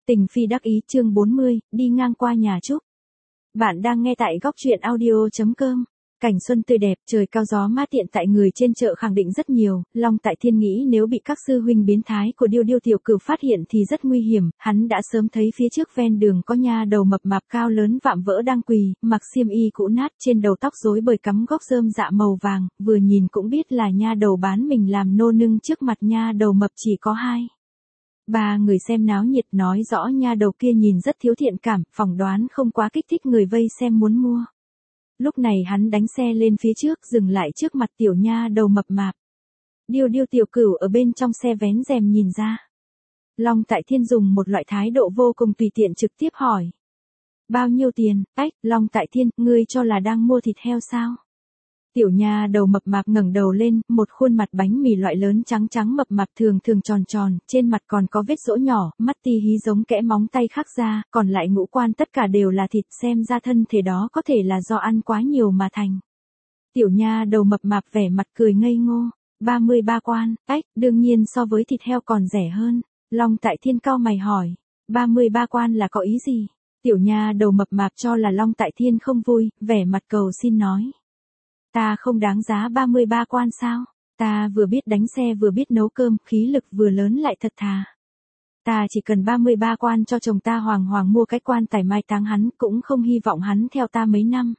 Tình phi đắc ý chương 40, đi ngang qua nhà Trúc. Bạn đang nghe tại góc truyện audio.com. Cảnh xuân tươi đẹp, trời cao gió mát tiện tại người trên chợ khẳng định rất nhiều, Long Tại Thiên nghĩ nếu bị các sư huynh biến thái của Điêu Điêu tiểu cửu phát hiện thì rất nguy hiểm, hắn đã sớm thấy phía trước ven đường có nha đầu mập mạp cao lớn vạm vỡ đang quỳ, mặc xiêm y cũ nát trên đầu tóc rối bời cắm gốc rơm dạ màu vàng, vừa nhìn cũng biết là nha đầu bán mình làm nô nương trước mặt nha đầu mập chỉ có hai. Ba người xem náo nhiệt nói rõ nha đầu kia nhìn rất thiếu thiện cảm, phỏng đoán không quá kích thích người vây xem muốn mua. Lúc này hắn đánh xe lên phía trước dừng lại trước mặt tiểu nha đầu mập mạp. Điêu Điêu tiểu cửu ở bên trong xe vén rèm nhìn ra. Long Tại Thiên dùng một loại thái độ vô cùng tùy tiện trực tiếp hỏi. Bao nhiêu tiền? Ách, Long Tại Thiên, ngươi cho là đang mua thịt heo sao? Tiểu nha đầu mập mạp ngẩng đầu lên, một khuôn mặt bánh mì loại lớn trắng trắng mập mạp thường thường tròn tròn, trên mặt còn có vết rỗ nhỏ, mắt ti hí giống kẽ móng tay khác ra, còn lại ngũ quan tất cả đều là thịt, xem ra thân thể đó có thể là do ăn quá nhiều mà thành. Tiểu nha đầu mập mạp vẻ mặt cười ngây ngô, 33 quan, ách, đương nhiên so với thịt heo còn rẻ hơn. Long Tại Thiên cau mày hỏi, 33 quan là có ý gì? Tiểu nha đầu mập mạp cho là Long Tại Thiên không vui, vẻ mặt cầu xin nói. Ta không đáng giá 33 quan sao? Ta vừa biết đánh xe vừa biết nấu cơm, khí lực vừa lớn lại thật thà. Ta chỉ cần 33 quan cho chồng ta hoàng hoàng mua cái quan tài mai táng hắn, cũng không hy vọng hắn theo ta mấy năm.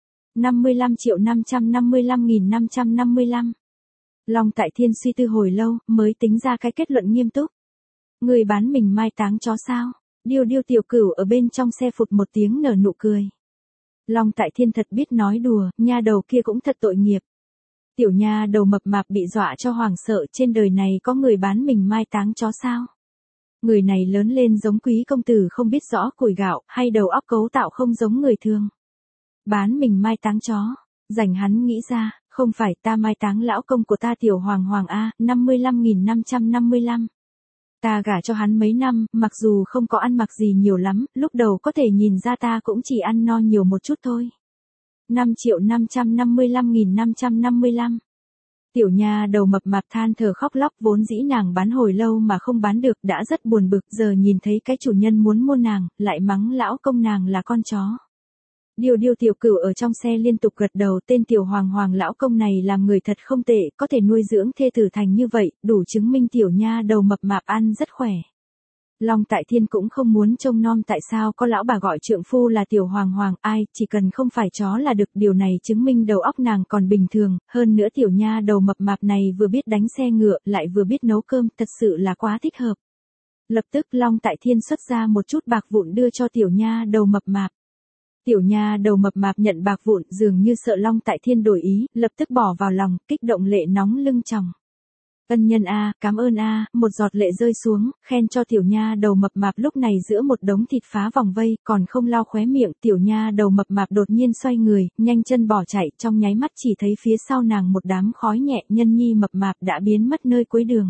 55.555.555. Long Tại Thiên suy tư hồi lâu, mới tính ra cái kết luận nghiêm túc. Người bán mình mai táng chó sao? Điêu Điêu tiểu cửu ở bên trong xe phụt một tiếng nở nụ cười. Long Tại Thiên thật biết nói đùa, nha đầu kia cũng thật tội nghiệp. Tiểu nha đầu mập mạp bị dọa cho hoảng sợ, trên đời này có người bán mình mai táng chó sao? Người này lớn lên giống quý công tử không biết rõ củi gạo, hay đầu óc cấu tạo không giống người thường. Bán mình mai táng chó, rảnh hắn nghĩ ra, không phải ta mai táng lão công của ta tiểu hoàng hoàng A, 55.555. Ta gả cho hắn mấy năm, mặc dù không có ăn mặc gì nhiều lắm, lúc đầu có thể nhìn ra ta cũng chỉ ăn no nhiều một chút thôi. 5.555.555. Tiểu nha đầu mập mạp than thở khóc lóc, vốn dĩ nàng bán hồi lâu mà không bán được, đã rất buồn bực, giờ nhìn thấy cái chủ nhân muốn mua nàng, lại mắng lão công nàng là con chó. Điêu Điêu tiểu cửu ở trong xe liên tục gật đầu, tên tiểu hoàng hoàng lão công này làm người thật không tệ, có thể nuôi dưỡng thê tử thành như vậy, đủ chứng minh tiểu nha đầu mập mạp ăn rất khỏe. Long Tại Thiên cũng không muốn trông nom tại sao có lão bà gọi trượng phu là tiểu hoàng hoàng, ai, chỉ cần không phải chó là được, điều này chứng minh đầu óc nàng còn bình thường, hơn nữa tiểu nha đầu mập mạp này vừa biết đánh xe ngựa, lại vừa biết nấu cơm, thật sự là quá thích hợp. Lập tức Long Tại Thiên xuất ra một chút bạc vụn đưa cho tiểu nha đầu mập mạp. Tiểu nha đầu mập mạp nhận bạc vụn, dường như sợ Long Tại Thiên đổi ý, lập tức bỏ vào lòng, kích động lệ nóng lưng tròng. Ân nhân a, cảm ơn a, một giọt lệ rơi xuống, khen cho tiểu nha đầu mập mạp. Lúc này giữa một đống thịt phá vòng vây, còn không lau khóe miệng, tiểu nha đầu mập mạp đột nhiên xoay người, nhanh chân bỏ chạy, trong nháy mắt chỉ thấy phía sau nàng một đám khói nhẹ, nhân nhi mập mạp đã biến mất nơi cuối đường.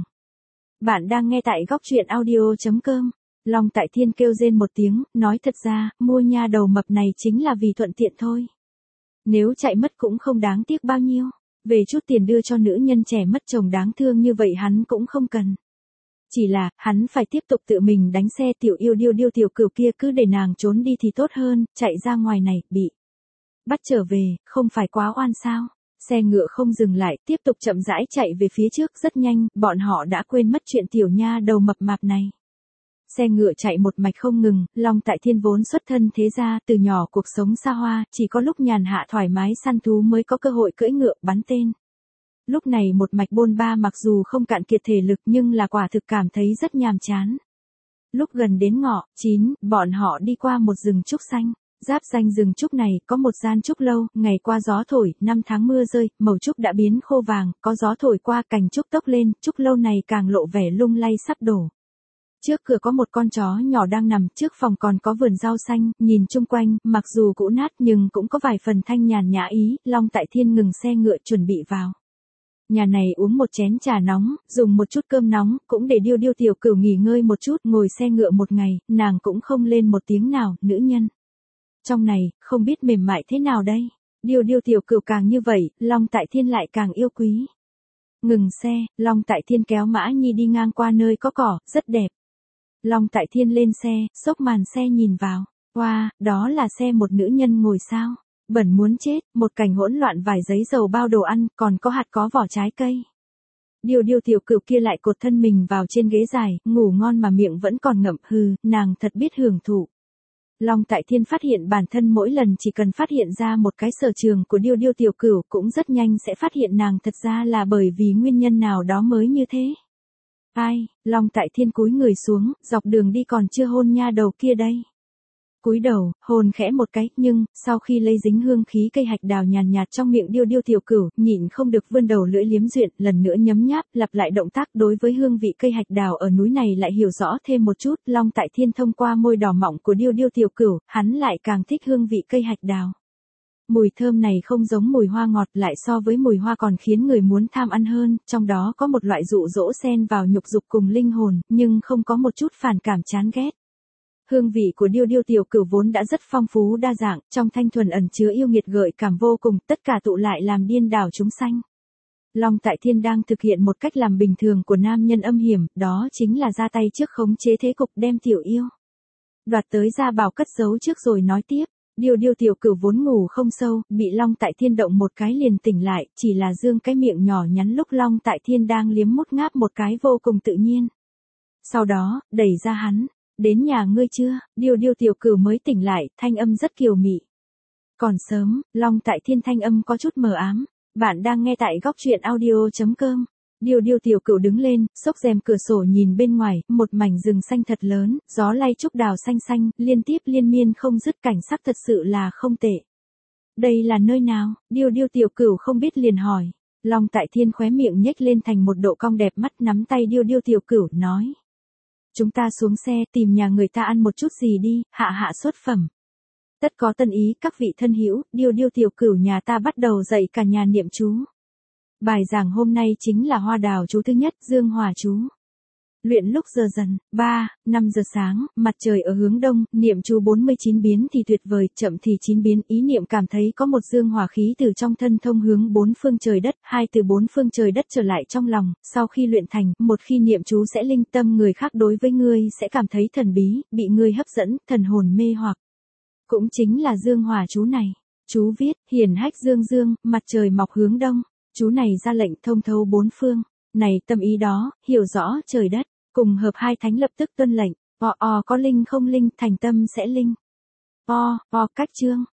Bạn đang nghe tại góc truyện audio.com. Long Tại Thiên kêu rên một tiếng, nói thật ra, mua nha đầu mập này chính là vì thuận tiện thôi. Nếu chạy mất cũng không đáng tiếc bao nhiêu. Về chút tiền đưa cho nữ nhân trẻ mất chồng đáng thương như vậy hắn cũng không cần. Chỉ là, hắn phải tiếp tục tự mình đánh xe, tiểu yêu Điêu Điêu tiểu cửu kia cứ để nàng trốn đi thì tốt hơn, chạy ra ngoài này, bị bắt trở về, không phải quá oan sao. Xe ngựa không dừng lại, tiếp tục chậm rãi chạy về phía trước, rất nhanh, bọn họ đã quên mất chuyện tiểu nha đầu mập mạp này. Xe ngựa chạy một mạch không ngừng, Long Tại Thiên vốn xuất thân thế gia, từ nhỏ cuộc sống xa hoa, chỉ có lúc nhàn hạ thoải mái săn thú mới có cơ hội cưỡi ngựa bắn tên. Lúc này một mạch bôn ba mặc dù không cạn kiệt thể lực nhưng là quả thực cảm thấy rất nhàm chán. Lúc gần đến ngọ 9, bọn họ đi qua một rừng trúc xanh. Giáp danh rừng trúc này có một gian trúc lâu, ngày qua gió thổi, năm tháng mưa rơi, màu trúc đã biến khô vàng, có gió thổi qua cành trúc tốc lên, trúc lâu này càng lộ vẻ lung lay sắp đổ. Trước cửa có một con chó nhỏ đang nằm, trước phòng còn có vườn rau xanh, nhìn chung quanh, mặc dù cũ nát nhưng cũng có vài phần thanh nhàn nhã ý, Long Tại Thiên ngừng xe ngựa chuẩn bị vào. Nhà này uống một chén trà nóng, dùng một chút cơm nóng, cũng để Điêu Điêu tiểu cửu nghỉ ngơi một chút, ngồi xe ngựa một ngày, nàng cũng không lên một tiếng nào, nữ nhân. Trong này, không biết mềm mại thế nào đây, Điêu Điêu tiểu cửu càng như vậy, Long Tại Thiên lại càng yêu quý. Ngừng xe, Long Tại Thiên kéo Mã Nhi đi ngang qua nơi có cỏ, rất đẹp. Long Tại Thiên lên xe, xốc màn xe nhìn vào. Wow, đó là xe một nữ nhân ngồi sao? Bẩn muốn chết, một cảnh hỗn loạn vài giấy dầu bao đồ ăn, còn có hạt có vỏ trái cây. Điêu Điêu tiểu cửu kia lại cột thân mình vào trên ghế dài, ngủ ngon mà miệng vẫn còn ngậm, nàng thật biết hưởng thụ. Long Tại Thiên phát hiện bản thân mỗi lần chỉ cần phát hiện ra một cái sở trường của Điêu Điêu tiểu cửu cũng rất nhanh sẽ phát hiện nàng thật ra là bởi vì nguyên nhân nào đó mới như thế. Ai, Long Tại Thiên cúi người xuống, dọc đường đi còn chưa hôn nha đầu kia đây. Cúi đầu, hôn khẽ một cái, nhưng, sau khi lấy dính hương khí cây hạch đào nhàn nhạt trong miệng Điêu Điêu tiểu cửu, nhịn không được vươn đầu lưỡi liếm duyện, lần nữa nhấm nháp, lặp lại động tác đối với hương vị cây hạch đào ở núi này lại hiểu rõ thêm một chút, Long Tại Thiên thông qua môi đỏ mọng của Điêu Điêu tiểu cửu, hắn lại càng thích hương vị cây hạch đào. Mùi thơm này không giống mùi hoa ngọt, lại so với mùi hoa còn khiến người muốn tham ăn hơn, trong đó có một loại dụ dỗ xen vào nhục dục cùng linh hồn, nhưng không có một chút phản cảm chán ghét. Hương vị của Điêu Điêu tiểu cửu vốn đã rất phong phú đa dạng, trong thanh thuần ẩn chứa yêu nghiệt gợi cảm vô cùng, tất cả tụ lại làm điên đảo chúng sanh. Long Tại Thiên đang thực hiện một cách làm bình thường của nam nhân âm hiểm, đó chính là ra tay trước khống chế thế cục đem tiểu yêu đoạt tới gia bảo cất giấu trước rồi nói tiếp. Điêu Điêu tiểu cửu vốn ngủ không sâu, bị Long Tại Thiên động một cái liền tỉnh lại, chỉ là dương cái miệng nhỏ nhắn lúc Long Tại Thiên đang liếm mút ngáp một cái vô cùng tự nhiên. Sau đó, đẩy ra hắn. Đến nhà ngươi chưa? Điêu Điêu tiểu cửu mới tỉnh lại, thanh âm rất kiều mị. Còn sớm, Long Tại Thiên thanh âm có chút mờ ám. Bạn đang nghe tại góc truyện audio.com. Điêu Điêu tiểu cửu đứng lên, xốc rèm cửa sổ nhìn bên ngoài, một mảnh rừng xanh thật lớn, gió lay trúc đào xanh xanh, liên tiếp liên miên không dứt, cảnh sắc thật sự là không tệ. Đây là nơi nào? Điêu Điêu tiểu cửu không biết liền hỏi. Long Tại Thiên khóe miệng nhếch lên thành một độ cong đẹp mắt, nắm tay Điêu Điêu tiểu cửu nói. Chúng ta xuống xe tìm nhà người ta ăn một chút gì đi, hạ hạ xuất phẩm. Tất có tân ý các vị thân hữu, Điêu Điêu tiểu cửu nhà ta bắt đầu dạy cả nhà niệm chú. Bài giảng hôm nay chính là hoa đào chú thứ nhất, dương hòa chú. Luyện lúc giờ dần, 5 giờ sáng, mặt trời ở hướng đông, niệm chú 49 biến thì tuyệt vời, chậm thì 9 biến, ý niệm cảm thấy có một dương hòa khí từ trong thân thông hướng bốn phương trời đất, hai từ bốn phương trời đất trở lại trong lòng, sau khi luyện thành, một khi niệm chú sẽ linh tâm người khác đối với ngươi sẽ cảm thấy thần bí, bị ngươi hấp dẫn, thần hồn mê hoặc. Cũng chính là dương hòa chú này. Chú viết, hiển hách dương dương, mặt trời mọc hướng đông. Chú này ra lệnh thông thấu bốn phương. Này tâm ý đó, hiểu rõ trời đất. Cùng hợp hai thánh lập tức tuân lệnh, có linh không linh, thành tâm sẽ linh. Cách chương,